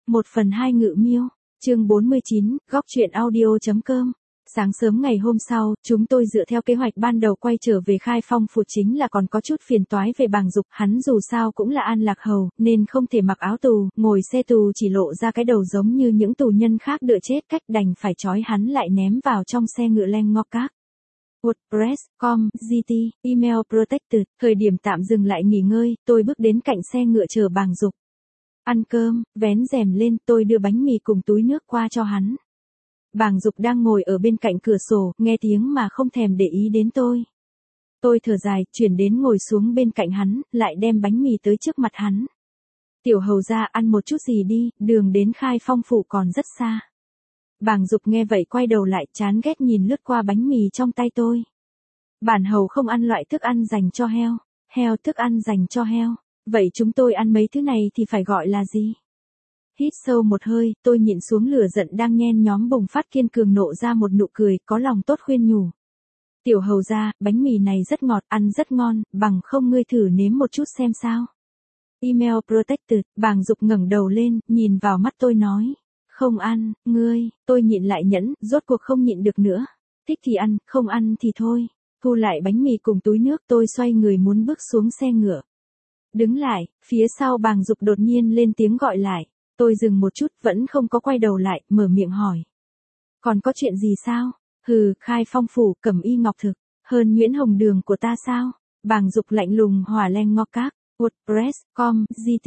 1/2 Ngự Miêu, chương 49, góc truyện audio.com. Sáng sớm ngày hôm sau, chúng tôi dựa theo kế hoạch ban đầu quay trở về Khai Phong Phủ, chính là còn có chút phiền toái về Bàng Dục, hắn dù sao cũng là An Lạc Hầu, nên không thể mặc áo tù, ngồi xe tù chỉ lộ ra cái đầu giống như những tù nhân khác đợi chết, cách đành phải trói hắn lại ném vào trong xe ngựa len ngọc các. WordPress.com, GT, Email Protected, thời điểm tạm dừng lại nghỉ ngơi, tôi bước đến cạnh xe ngựa chờ Bàng Dục. Ăn cơm, vén rèm lên, tôi đưa bánh mì cùng túi nước qua cho hắn. Bàng Dục đang ngồi ở bên cạnh cửa sổ, nghe tiếng mà không thèm để ý đến tôi. Tôi thở dài, chuyển đến ngồi xuống bên cạnh hắn, lại đem bánh mì tới trước mặt hắn. Tiểu hầu ra, ăn một chút gì đi, đường đến Khai Phong Phủ còn rất xa. Bàng Dục nghe vậy quay đầu lại, chán ghét nhìn lướt qua bánh mì trong tay tôi. Bản hầu không ăn loại thức ăn dành cho heo, heo thức ăn dành cho heo. Vậy chúng tôi ăn mấy thứ này thì phải gọi là gì? Hít sâu một hơi, tôi nhịn xuống lửa giận đang nhen nhóm bùng phát, kiên cường nộ ra một nụ cười, có lòng tốt khuyên nhủ. Tiểu hầu ra, bánh mì này rất ngọt, ăn rất ngon, bằng không ngươi thử nếm một chút xem sao. Email Protected, Bàng Dục ngẩng đầu lên, nhìn vào mắt tôi nói. Không ăn, ngươi, tôi nhịn lại nhẫn, rốt cuộc không nhịn được nữa. Thích thì ăn, không ăn thì thôi. Thu lại bánh mì cùng túi nước, tôi xoay người muốn bước xuống xe ngựa. Đứng lại, phía sau Bàng Dục đột nhiên lên tiếng gọi lại. Tôi dừng một chút, vẫn không có quay đầu lại, mở miệng hỏi. Còn có chuyện gì sao? Hừ, Khai Phong Phủ, Cẩm Y Ngọc Thực, hơn Nguyễn Hồng Đường của ta sao? Bàng Dục lạnh lùng, hỏa len ngọc các. WordPress.com, GT,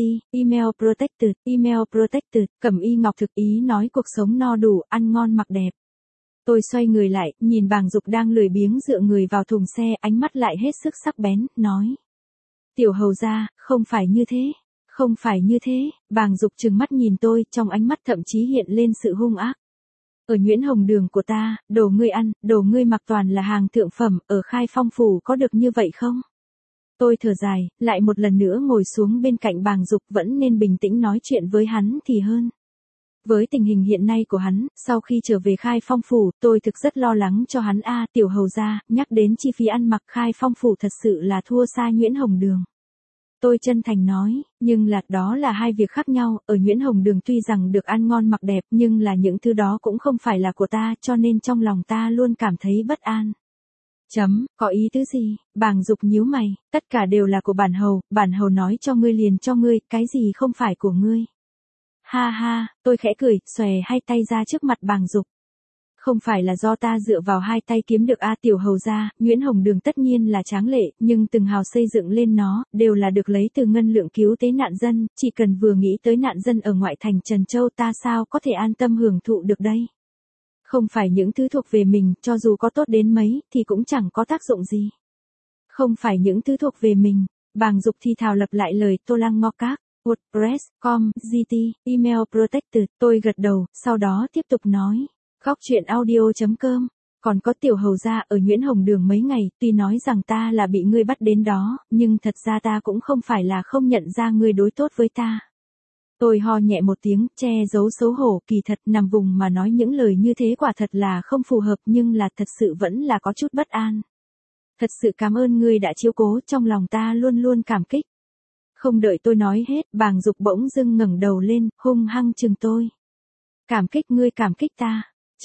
Email Protected, Cẩm Y Ngọc Thực, ý nói cuộc sống no đủ, ăn ngon mặc đẹp. Tôi xoay người lại, nhìn Bàng Dục đang lười biếng dựa người vào thùng xe, ánh mắt lại hết sức sắc bén, nói. Tiểu hầu ra, không phải như thế. Không phải như thế, Bàng Dục trừng mắt nhìn tôi, trong ánh mắt thậm chí hiện lên sự hung ác. Ở Nguyễn Hồng Đường của ta, đồ ngươi ăn, đồ ngươi mặc toàn là hàng thượng phẩm, ở Khai Phong Phủ có được như vậy không? Tôi thở dài, lại một lần nữa ngồi xuống bên cạnh Bàng Dục, vẫn nên bình tĩnh nói chuyện với hắn thì hơn. Với tình hình hiện nay của hắn, sau khi trở về Khai Phong Phủ, tôi thực rất lo lắng cho hắn. Tiểu hầu ra, nhắc đến chi phí ăn mặc, Khai Phong Phủ thật sự là thua xa Nguyễn Hồng Đường. Tôi chân thành nói, nhưng đó là hai việc khác nhau, ở Nguyễn Hồng Đường tuy rằng được ăn ngon mặc đẹp, nhưng là những thứ đó cũng không phải là của ta, cho nên trong lòng ta luôn cảm thấy bất an. Có ý tứ gì? Bàng Dục nhíu mày, tất cả đều là của bản hầu nói cho ngươi liền cho ngươi, cái gì không phải của ngươi? Ha ha, tôi khẽ cười, xòe hai tay ra trước mặt Bàng Dục. Không phải là do ta dựa vào hai tay kiếm được tiểu hầu ra, Nguyễn Hồng Đường tất nhiên là tráng lệ, nhưng từng hào xây dựng lên nó, đều là được lấy từ ngân lượng cứu tế nạn dân, chỉ cần vừa nghĩ tới nạn dân ở ngoại thành Trần Châu ta sao có thể an tâm hưởng thụ được đây. Không phải những thứ thuộc về mình, cho dù có tốt đến mấy, thì cũng chẳng có tác dụng gì. Không phải những thứ thuộc về mình, Bàng Dục thì thào lặp lại lời Tô Lăng Ngọc Các. WordPress.com, GT, Email Protected, tôi gật đầu, sau đó tiếp tục nói. Góc truyện audio.com, còn có tiểu hầu ra ở Nguyễn Hồng Đường mấy ngày, tuy nói rằng ta là bị ngươi bắt đến đó, nhưng thật ra ta cũng không phải là không nhận ra ngươi đối tốt với ta. Tôi ho nhẹ một tiếng, che giấu xấu hổ, kỳ thật nằm vùng mà nói những lời như thế quả thật là không phù hợp, nhưng là thật sự vẫn là có chút bất an. Thật sự cảm ơn ngươi đã chiếu cố, trong lòng ta luôn luôn cảm kích. Không đợi tôi nói hết, Bàng Dục bỗng dưng ngẩng đầu lên, hung hăng chừng tôi. Cảm kích ngươi, cảm kích ta.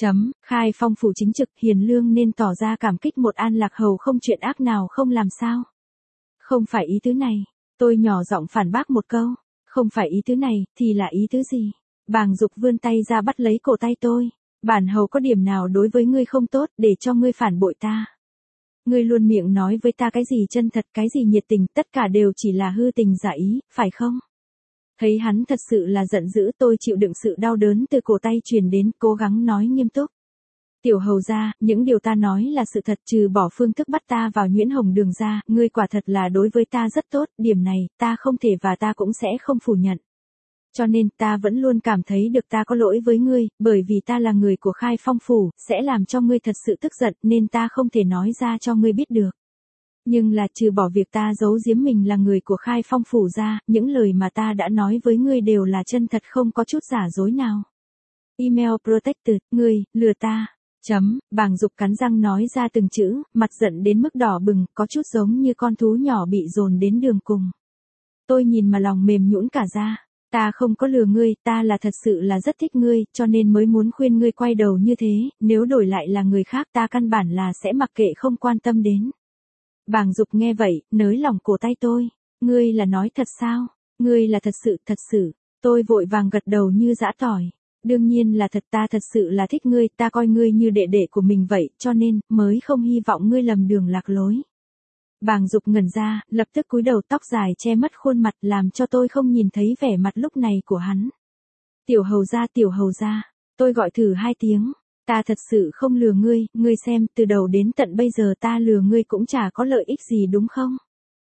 Khai Phong Phủ chính trực, hiền lương nên tỏ ra cảm kích một An Lạc Hầu không chuyện ác nào không làm sao. Không phải ý tứ này, tôi nhỏ giọng phản bác một câu. Không phải ý tứ này, thì là ý tứ gì? Bàng Dục vươn tay ra bắt lấy cổ tay tôi. Bản hầu có điểm nào đối với ngươi không tốt, để cho ngươi phản bội ta? Ngươi luôn miệng nói với ta cái gì chân thật, cái gì nhiệt tình, tất cả đều chỉ là hư tình giả ý, phải không? Thấy hắn thật sự là giận dữ, tôi chịu đựng sự đau đớn từ cổ tay truyền đến, cố gắng nói nghiêm túc. Tiểu hầu ra, những điều ta nói là sự thật, trừ bỏ phương thức bắt ta vào Nguyễn Hồng Đường ra, ngươi quả thật là đối với ta rất tốt, điểm này, ta không thể và ta cũng sẽ không phủ nhận. Cho nên, ta vẫn luôn cảm thấy được ta có lỗi với ngươi, bởi vì ta là người của Khai Phong Phủ, sẽ làm cho ngươi thật sự tức giận, nên ta không thể nói ra cho ngươi biết được. Nhưng là trừ bỏ việc ta giấu giếm mình là người của Khai Phong Phủ ra, những lời mà ta đã nói với ngươi đều là chân thật, không có chút giả dối nào. Email Protected, ngươi, lừa ta. Bàng Dục cắn răng nói ra từng chữ, mặt giận đến mức đỏ bừng, có chút giống như con thú nhỏ bị dồn đến đường cùng. Tôi nhìn mà lòng mềm nhũn cả ra. Ta không có lừa ngươi, ta là thật sự là rất thích ngươi, cho nên mới muốn khuyên ngươi quay đầu như thế, nếu đổi lại là người khác ta căn bản là sẽ mặc kệ không quan tâm đến. Bàng Dục nghe vậy, nới lỏng cổ tay tôi. Ngươi là nói thật sao? Ngươi là thật sự. Tôi vội vàng gật đầu như giã tỏi. Đương nhiên là thật, ta thật sự là thích ngươi, ta coi ngươi như đệ đệ của mình vậy, cho nên, mới không hy vọng ngươi lầm đường lạc lối. Bàng Dục ngẩn ra, lập tức cúi đầu, tóc dài che mất khuôn mặt, làm cho tôi không nhìn thấy vẻ mặt lúc này của hắn. Tiểu hầu gia, tôi gọi thử 2 tiếng. Ta thật sự không lừa ngươi, ngươi xem, từ đầu đến tận bây giờ ta lừa ngươi cũng chả có lợi ích gì đúng không?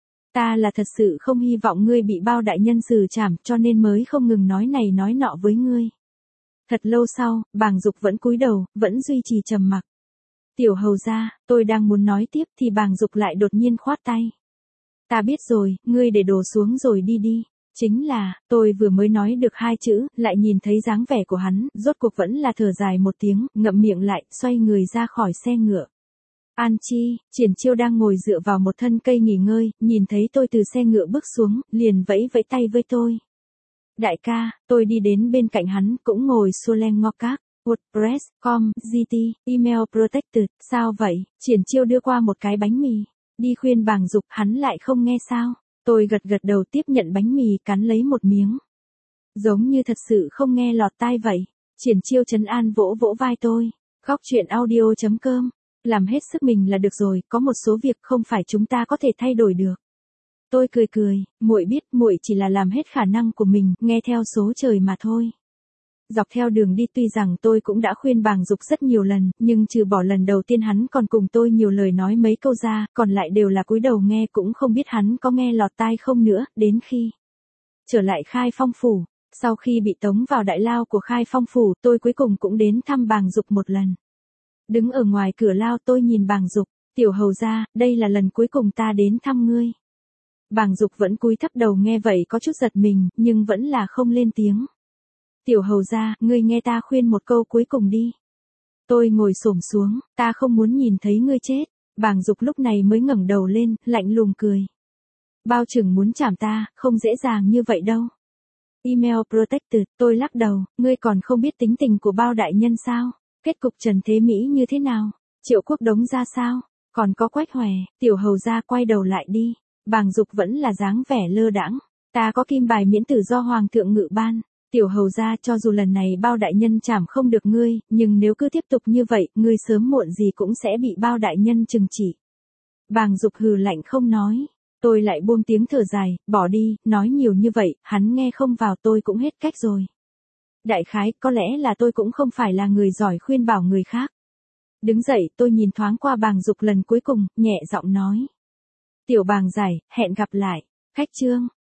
Ta là thật sự không hy vọng ngươi bị bao đại nhân xử trảm, cho nên mới không ngừng nói này nói nọ với ngươi. Thật lâu sau, Bàng Dục vẫn cúi đầu, vẫn duy trì trầm mặc. Tiểu hầu gia, tôi đang muốn nói tiếp thì Bàng Dục lại đột nhiên khoát tay. Ta biết rồi, ngươi để đồ xuống rồi đi đi. Chính là, tôi vừa mới nói được 2 chữ, lại nhìn thấy dáng vẻ của hắn, rốt cuộc vẫn là thở dài một tiếng, ngậm miệng lại, xoay người ra khỏi xe ngựa. An Chi, Triển Chiêu đang ngồi dựa vào một thân cây nghỉ ngơi, nhìn thấy tôi từ xe ngựa bước xuống, liền vẫy vẫy tay với tôi. Đại ca, tôi đi đến bên cạnh hắn, cũng ngồi xua len ngo các. WordPress, com, GT, email protected, sao vậy? Triển Chiêu đưa qua một cái bánh mì. Đi khuyên Bàng Dục, hắn lại không nghe sao? Tôi gật gật đầu tiếp nhận bánh mì, cắn lấy một miếng. Giống như thật sự không nghe lọt tai vậy. Triển Chiêu trấn an vỗ vỗ vai tôi. Góc chuyện audio.com. Làm hết sức mình là được rồi, có một số việc không phải chúng ta có thể thay đổi được. Tôi cười, muội biết muội chỉ là làm hết khả năng của mình, nghe theo số trời mà thôi. Dọc theo đường đi tuy rằng tôi cũng đã khuyên Bàng Dục rất nhiều lần, nhưng trừ bỏ lần đầu tiên hắn còn cùng tôi nhiều lời nói mấy câu ra, còn lại đều là cúi đầu nghe, cũng không biết hắn có nghe lọt tai không nữa, đến khi trở lại Khai Phong Phủ. Sau khi bị tống vào đại lao của Khai Phong Phủ, tôi cuối cùng cũng đến thăm Bàng Dục một lần. Đứng ở ngoài cửa lao tôi nhìn Bàng Dục, tiểu hầu gia, đây là lần cuối cùng ta đến thăm ngươi. Bàng Dục vẫn cúi thấp đầu nghe vậy có chút giật mình, nhưng vẫn là không lên tiếng. Tiểu hầu gia, ngươi nghe ta khuyên một câu cuối cùng đi. Tôi ngồi xổm xuống, ta không muốn nhìn thấy ngươi chết. Bàng Dục lúc này mới ngẩng đầu lên, lạnh lùng cười. Bao chừng muốn chảm ta, không dễ dàng như vậy đâu. Email protected, tôi lắc đầu, ngươi còn không biết tính tình của bao đại nhân sao? Kết cục Trần Thế Mỹ như thế nào? Triệu Quốc Đống ra sao? Còn có Quách Hòe, tiểu hầu gia quay đầu lại đi. Bàng Dục vẫn là dáng vẻ lơ đãng. Ta có kim bài miễn tử do Hoàng thượng ngự ban. Tiểu hầu gia, cho dù lần này bao đại nhân chảm không được ngươi, nhưng nếu cứ tiếp tục như vậy, ngươi sớm muộn gì cũng sẽ bị bao đại nhân trừng trị. Bàng Dục hừ lạnh không nói. Tôi lại buông tiếng thở dài, bỏ đi, nói nhiều như vậy, hắn nghe không vào, tôi cũng hết cách rồi. Đại khái, có lẽ là tôi cũng không phải là người giỏi khuyên bảo người khác. Đứng dậy, tôi nhìn thoáng qua Bàng Dục lần cuối cùng, nhẹ giọng nói. Tiểu Bàng giải, hẹn gặp lại. Khách chương.